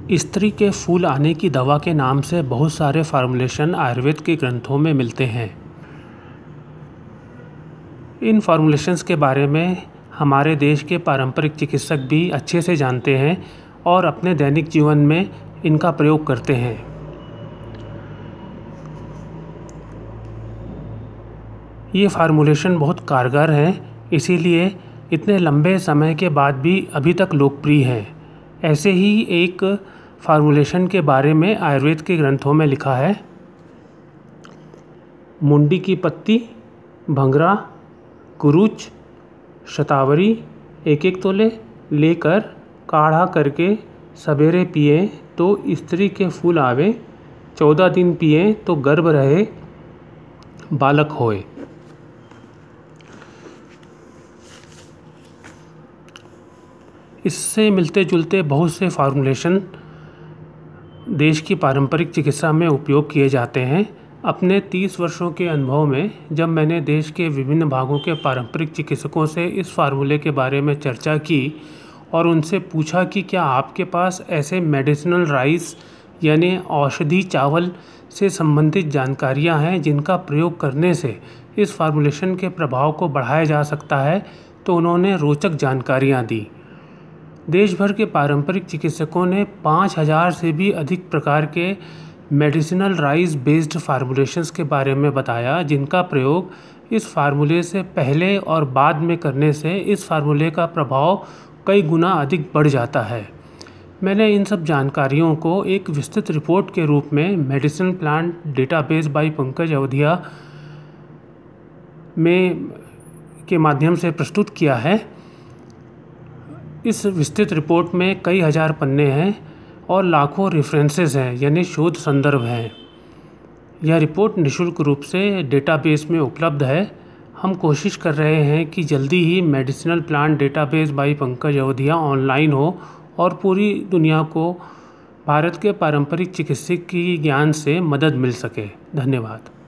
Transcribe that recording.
स्त्री के फूल आने की दवा के नाम से बहुत सारे फार्मूलेशन आयुर्वेद के ग्रंथों में मिलते हैं। इन फार्मूलेशंस के बारे में हमारे देश के पारंपरिक चिकित्सक भी अच्छे से जानते हैं और अपने दैनिक जीवन में इनका प्रयोग करते हैं। ये फार्मूलेशन बहुत कारगर हैं, इसीलिए इतने लंबे समय के बाद भी अभी तक लोकप्रिय हैं। ऐसे ही एक फार्मूलेशन के बारे में आयुर्वेद के ग्रंथों में लिखा है। मुंडी की पत्ती, भंगरा, कुरुच, शतावरी 1-1 तोले लेकर काढ़ा करके सवेरे पिए तो स्त्री के फूल आवे, 14 दिन पिए तो गर्भ रहे, बालक होए। इससे मिलते जुलते बहुत से फार्मूलेशन देश की पारंपरिक चिकित्सा में उपयोग किए जाते हैं। अपने 30 वर्षों के अनुभव में जब मैंने देश के विभिन्न भागों के पारंपरिक चिकित्सकों से इस फार्मूले के बारे में चर्चा की और उनसे पूछा कि क्या आपके पास ऐसे मेडिसिनल राइस यानी औषधि चावल से संबंधित जानकारियां हैं जिनका प्रयोग करने से इस फार्मूलेशन के प्रभाव को बढ़ाया जा सकता है, तो उन्होंने रोचक जानकारियां दी। देश भर के पारंपरिक चिकित्सकों ने 5000 से भी अधिक प्रकार के मेडिसिनल राइस बेस्ड फार्मूलेशंस के बारे में बताया, जिनका प्रयोग इस फार्मूले से पहले और बाद में करने से इस फार्मूले का प्रभाव कई गुना अधिक बढ़ जाता है। मैंने इन सब जानकारियों को एक विस्तृत रिपोर्ट के रूप में medicinal plant database by Pankaj Oudhia के माध्यम से प्रस्तुत किया है। इस विस्तृत रिपोर्ट में कई हज़ार पन्ने हैं और लाखों रेफरेंसेस हैं, यानी शोध संदर्भ हैं। यह रिपोर्ट निःशुल्क रूप से डेटाबेस में उपलब्ध है। हम कोशिश कर रहे हैं कि जल्दी ही medicinal plant database by Pankaj Oudhia online हो और पूरी दुनिया को भारत के पारंपरिक चिकित्सक की ज्ञान से मदद मिल सके। धन्यवाद।